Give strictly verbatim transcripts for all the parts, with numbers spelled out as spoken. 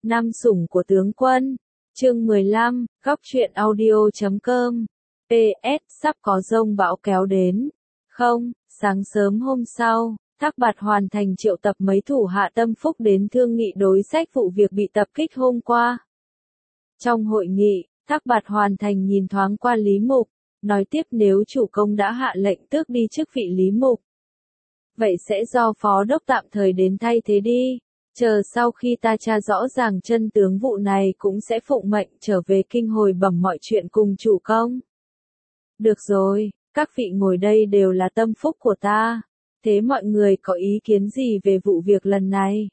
Nam sủng của tướng quân. Chương mười lăm, góc truyện audio chấm com. pê ét, sắp có dông bão kéo đến. Không, sáng sớm hôm sau, Thác Bạt hoàn thành triệu tập mấy thủ hạ tâm phúc đến thương nghị đối sách vụ việc bị tập kích hôm qua. Trong hội nghị, Thác Bạt hoàn thành nhìn thoáng qua Lý Mục, nói tiếp nếu chủ công đã hạ lệnh tước đi chức vị Lý Mục. Vậy sẽ do phó đốc tạm thời đến thay thế đi, chờ sau khi ta tra rõ ràng chân tướng vụ này cũng sẽ phụng mệnh trở về kinh hồi bẩm mọi chuyện cùng chủ công. Được rồi, các vị ngồi đây đều là tâm phúc của ta, thế mọi người có ý kiến gì về vụ việc lần này?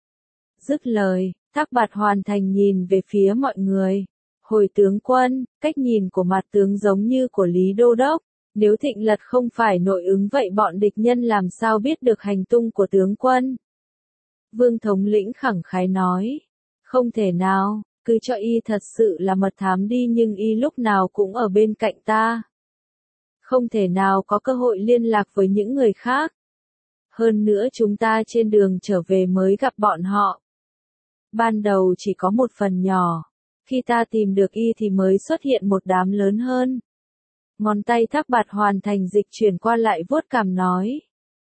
Dứt lời, Thác Bạt hoàn thành nhìn về phía mọi người. Hồi tướng quân, cách nhìn của mặt tướng giống như của Lý Đô Đốc, nếu Thịnh Lật không phải nội ứng vậy bọn địch nhân làm sao biết được hành tung của tướng quân? Vương thống lĩnh khẳng khái nói, không thể nào, cứ cho y thật sự là mật thám đi nhưng y lúc nào cũng ở bên cạnh ta. Không thể nào có cơ hội liên lạc với những người khác. Hơn nữa chúng ta trên đường trở về mới gặp bọn họ. Ban đầu chỉ có một phần nhỏ, khi ta tìm được y thì mới xuất hiện một đám lớn hơn. Ngón tay Thác Bạt hoàn thành dịch chuyển qua lại vuốt cằm nói.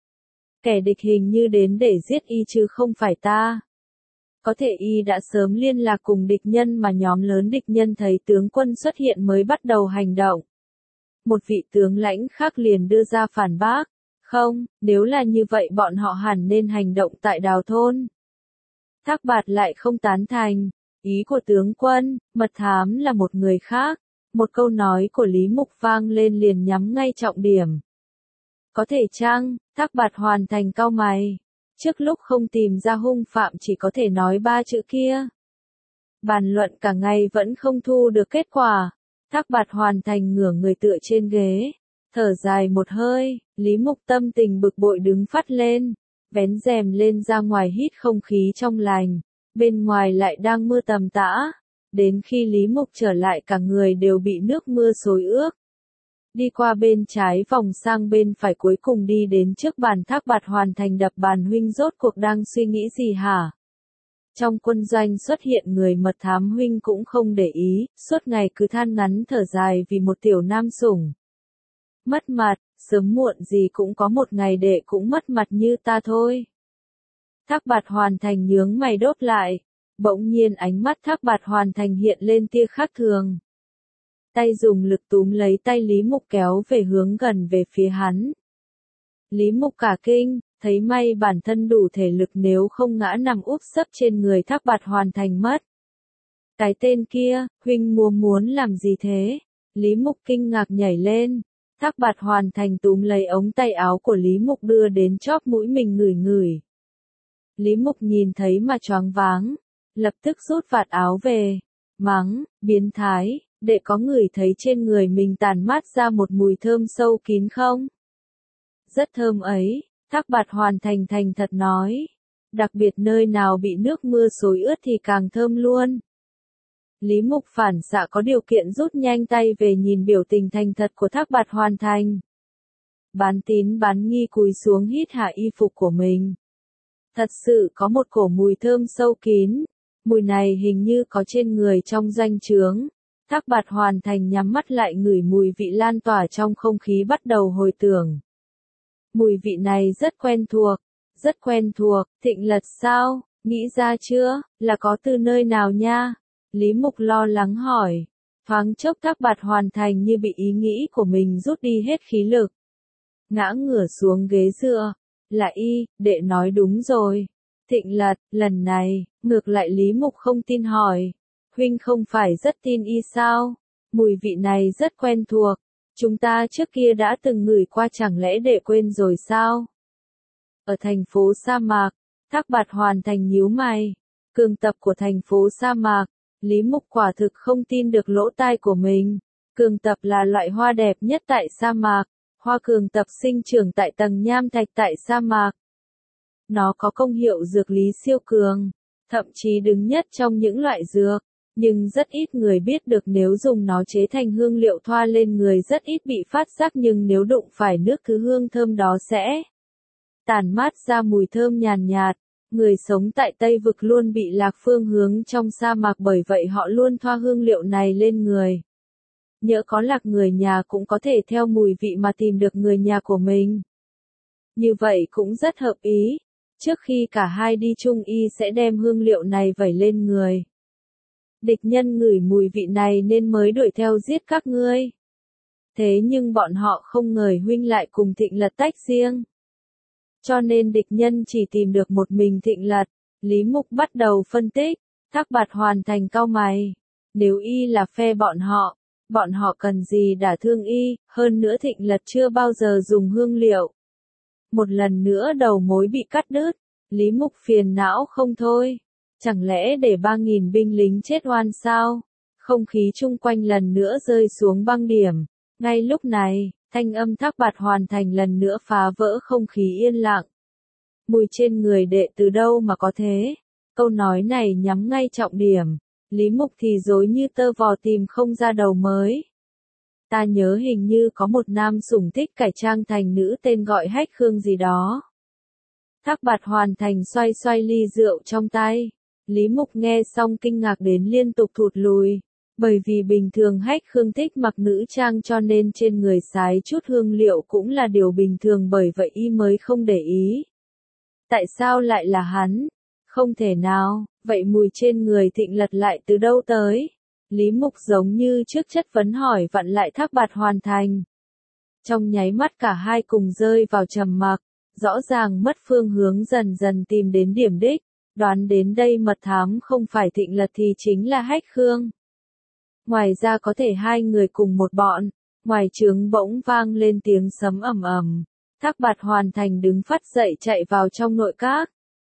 Kẻ địch hình như đến để giết y chứ không phải ta. Có thể y đã sớm liên lạc cùng địch nhân mà nhóm lớn địch nhân thấy tướng quân xuất hiện mới bắt đầu hành động. Một vị tướng lãnh khác liền đưa ra phản bác. Không, nếu là như vậy bọn họ hẳn nên hành động tại Đào Thôn. Thác Bạt lại không tán thành. Ý của tướng quân, mật thám là một người khác. Một câu nói của Lý Mục vang lên liền nhắm ngay trọng điểm. Có thể chăng? Thác Bạt hoàn thành cau mày. Trước lúc không tìm ra hung phạm chỉ có thể nói ba chữ kia. Bàn luận cả ngày vẫn không thu được kết quả. Thác Bạt hoàn thành ngửa người tựa trên ghế. Thở dài một hơi, Lý Mục tâm tình bực bội đứng phắt lên. Vén rèm lên ra ngoài hít không khí trong lành. Bên ngoài lại đang mưa tầm tã. Đến khi Lý Mục trở lại cả người đều bị nước mưa xối ướt. Đi qua bên trái vòng sang bên phải cuối cùng đi đến trước bàn Thác Bạt hoàn thành đập bàn. Huynh rốt cuộc đang suy nghĩ gì hả? Trong quân doanh xuất hiện người mật thám huynh cũng không để ý, suốt ngày cứ than ngắn thở dài vì một tiểu nam sủng. Mất mặt, sớm muộn gì cũng có một ngày đệ cũng mất mặt như ta thôi. Thác Bạt hoàn thành nhướng mày đốt lại. Bỗng nhiên ánh mắt Thác Bạt hoàn thành hiện lên tia khác thường. Tay dùng lực túm lấy tay Lý Mục kéo về hướng gần về phía hắn. Lý Mục cả kinh, thấy may bản thân đủ thể lực nếu không ngã nằm úp sấp trên người Thác Bạt hoàn thành mất. Cái tên kia, huynh muốn muốn làm gì thế? Lý Mục kinh ngạc nhảy lên. Thác Bạt hoàn thành túm lấy ống tay áo của Lý Mục đưa đến chóp mũi mình ngửi ngửi. Lý Mục nhìn thấy mà choáng váng, lập tức rút vạt áo về, mắng, biến thái, đệ có ngửi thấy trên người mình tản mát ra một mùi thơm sâu kín không? Rất thơm ấy, Thác Bạt hoàn thành thành thật nói, đặc biệt nơi nào bị nước mưa xối ướt thì càng thơm luôn. Lý Mục phản xạ có điều kiện rút nhanh tay về nhìn biểu tình thành thật của Thác Bạt hoàn thành. Bán tín bán nghi cúi xuống hít hạ y phục của mình. Thật sự có một cổ mùi thơm sâu kín, mùi này hình như có trên người trong doanh trướng. Thác Bạt hoàn thành nhắm mắt lại ngửi mùi vị lan tỏa trong không khí bắt đầu hồi tưởng. Mùi vị này rất quen thuộc, rất quen thuộc, Thịnh Lật sao, nghĩ ra chưa, là có từ nơi nào nha? Lý Mục lo lắng hỏi, thoáng chốc Thác Bạt hoàn thành như bị ý nghĩ của mình rút đi hết khí lực. Ngã ngửa xuống ghế dựa, là y, đệ nói đúng rồi. Thịnh Lật, lần này, ngược lại Lý Mục không tin hỏi. Huynh không phải rất tin y sao? Mùi vị này rất quen thuộc. Chúng ta trước kia đã từng ngửi qua chẳng lẽ đệ quên rồi sao? Ở thành phố sa mạc, Thác Bạt hoàn thành nhíu mày. Cường tập của thành phố sa mạc, Lý Mục quả thực không tin được lỗ tai của mình. Cường tập là loại hoa đẹp nhất tại sa mạc. Hoa cường tập sinh trưởng tại tầng nham thạch tại sa mạc. Nó có công hiệu dược lý siêu cường, thậm chí đứng nhất trong những loại dược, nhưng rất ít người biết được nếu dùng nó chế thành hương liệu thoa lên người rất ít bị phát giác nhưng nếu đụng phải nước thứ hương thơm đó sẽ tản mát ra mùi thơm nhàn nhạt, Người sống tại Tây Vực luôn bị lạc phương hướng trong sa mạc bởi vậy họ luôn thoa hương liệu này lên người. Nhỡ có lạc người nhà cũng có thể theo mùi vị mà tìm được người nhà của mình. Như vậy cũng rất hợp ý. Trước khi cả hai đi chung y sẽ đem hương liệu này vẩy lên người. Địch nhân ngửi mùi vị này nên mới đuổi theo giết các ngươi. Thế nhưng bọn họ không ngờ huynh lại cùng Thịnh Lật tách riêng. Cho nên địch nhân chỉ tìm được một mình Thịnh Lật. Lý Mục bắt đầu phân tích. Thác Bạt hoàn thành cau mày. Nếu y là phe bọn họ, bọn họ cần gì đả thương y, hơn nữa Thịnh Lật chưa bao giờ dùng hương liệu. Một lần nữa đầu mối bị cắt đứt. Lý Mục phiền não không thôi. Chẳng lẽ để ba nghìn binh lính chết oan sao? Không khí chung quanh lần nữa rơi xuống băng điểm. Ngay lúc này, thanh âm Thác Bạt hoàn thành lần nữa phá vỡ không khí yên lặng. Mùi trên người đệ từ đâu mà có thế? Câu nói này nhắm ngay trọng điểm. Lý Mục thì dối như tơ vò tìm không ra đầu mới. Ta nhớ hình như có một nam sủng thích cải trang thành nữ tên gọi Hách Khương gì đó. Thác Bạt hoàn thành xoay xoay ly rượu trong tay. Lý Mục nghe xong kinh ngạc đến liên tục thụt lùi. Bởi vì bình thường Hách Khương thích mặc nữ trang cho nên trên người xái chút hương liệu cũng là điều bình thường bởi vậy y mới không để ý. Tại sao lại là hắn? Không thể nào, vậy mùi trên người Thịnh Lật lại từ đâu tới? Lý Mục giống như trước chất vấn hỏi vặn lại Thác Bạt hoàn thành. Trong nháy mắt cả hai cùng rơi vào trầm mặc, rõ ràng mất phương hướng dần dần tìm đến điểm đích, đoán đến đây mật thám không phải Thịnh Lật thì chính là Hách Khương. Ngoài ra có thể hai người cùng một bọn, ngoài trướng bỗng vang lên tiếng sấm ầm ầm. Thác Bạt hoàn thành đứng phắt dậy chạy vào trong nội các.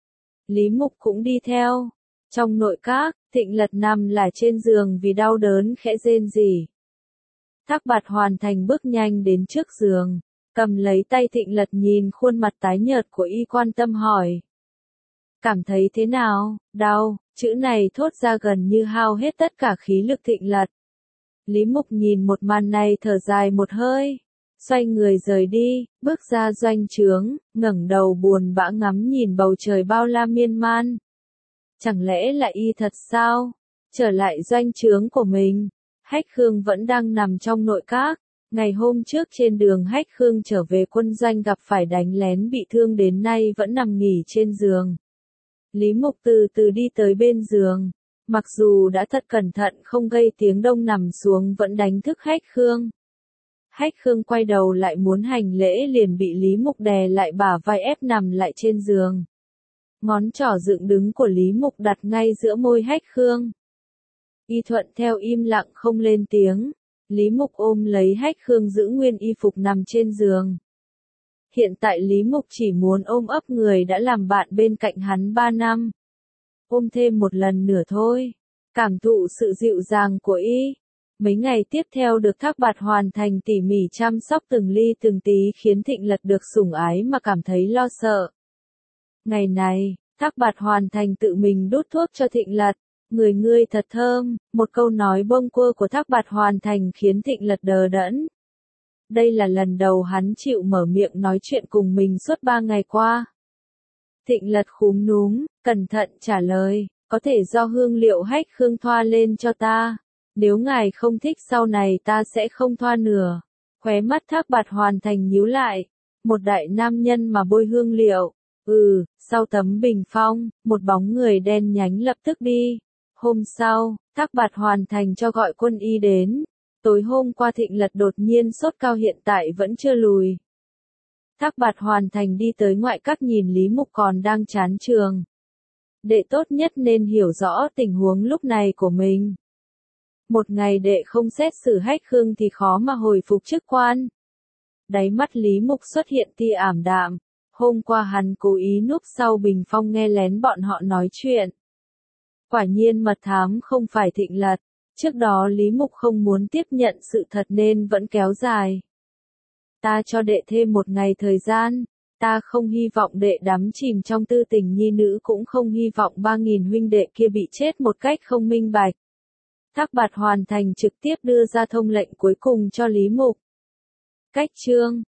Lý Mục cũng đi theo. Trong nội các, Thịnh Lật nằm là trên giường vì đau đớn khẽ rên rỉ. Thác Bạt hoàn thành bước nhanh đến trước giường, cầm lấy tay Thịnh Lật nhìn khuôn mặt tái nhợt của y quan tâm hỏi. Cảm thấy thế nào? Đau, chữ này thốt ra gần như hao hết tất cả khí lực Thịnh Lật. Lý Mục nhìn một màn này thở dài một hơi, xoay người rời đi, bước ra doanh trướng, ngẩng đầu buồn bã ngắm nhìn bầu trời bao la miên man. Chẳng lẽ là y thật sao? Trở lại doanh trướng của mình, Hách Khương vẫn đang nằm trong nội các. Ngày hôm trước trên đường Hách Khương trở về quân doanh gặp phải đánh lén bị thương đến nay vẫn nằm nghỉ trên giường. Lý Mục từ từ đi tới bên giường, mặc dù đã thật cẩn thận không gây tiếng động nằm xuống vẫn đánh thức Hách Khương. Hách Khương quay đầu lại muốn hành lễ liền bị Lý Mục đè lại bả vai ép nằm lại trên giường. Ngón trỏ dựng đứng của Lý Mục đặt ngay giữa môi Hách Khương. Y thuận theo im lặng không lên tiếng. Lý Mục ôm lấy Hách Khương giữ nguyên y phục nằm trên giường. Hiện tại Lý Mục chỉ muốn ôm ấp người đã làm bạn bên cạnh hắn ba năm. Ôm thêm một lần nữa thôi. Cảm thụ sự dịu dàng của y. Mấy ngày tiếp theo được Thác Bạt hoàn thành tỉ mỉ chăm sóc từng ly từng tí khiến Thịnh Lật được sủng ái mà cảm thấy lo sợ. Ngày này, Thác Bạt hoàn thành tự mình đút thuốc cho Thịnh Lật. Người ngươi thật thơm, một câu nói bâng quơ của Thác Bạt hoàn thành khiến Thịnh Lật đờ đẫn. Đây là lần đầu hắn chịu mở miệng nói chuyện cùng mình suốt ba ngày qua. Thịnh Lật khúm núm, cẩn thận trả lời, có thể do hương liệu Hách Khương thoa lên cho ta. Nếu ngài không thích sau này ta sẽ không thoa nửa. Khóe mắt Thác Bạt hoàn thành nhíu lại. Một đại nam nhân mà bôi hương liệu. Ừ, sau tấm bình phong, một bóng người đen nhánh lập tức đi. Hôm sau, Thác Bạt hoàn thành cho gọi quân y đến. Tối hôm qua Thịnh Lật đột nhiên sốt cao hiện tại vẫn chưa lùi. Thác Bạt hoàn thành đi tới ngoại các nhìn Lý Mục còn đang chán trường. Đệ tốt nhất nên hiểu rõ tình huống lúc này của mình. Một ngày đệ không xét xử Hách Khương thì khó mà hồi phục chức quan. Đáy mắt Lý Mục xuất hiện tia ảm đạm. Hôm qua hắn cố ý núp sau bình phong nghe lén bọn họ nói chuyện. Quả nhiên mật thám không phải Thịnh Lật. Trước đó Lý Mục không muốn tiếp nhận sự thật nên vẫn kéo dài. Ta cho đệ thêm một ngày thời gian. Ta không hy vọng đệ đắm chìm trong tư tình nhi nữ cũng không hy vọng ba nghìn huynh đệ kia bị chết một cách không minh bạch. Thác Bạt hoàn thành trực tiếp đưa ra thông lệnh cuối cùng cho Lý Mục. Cách chương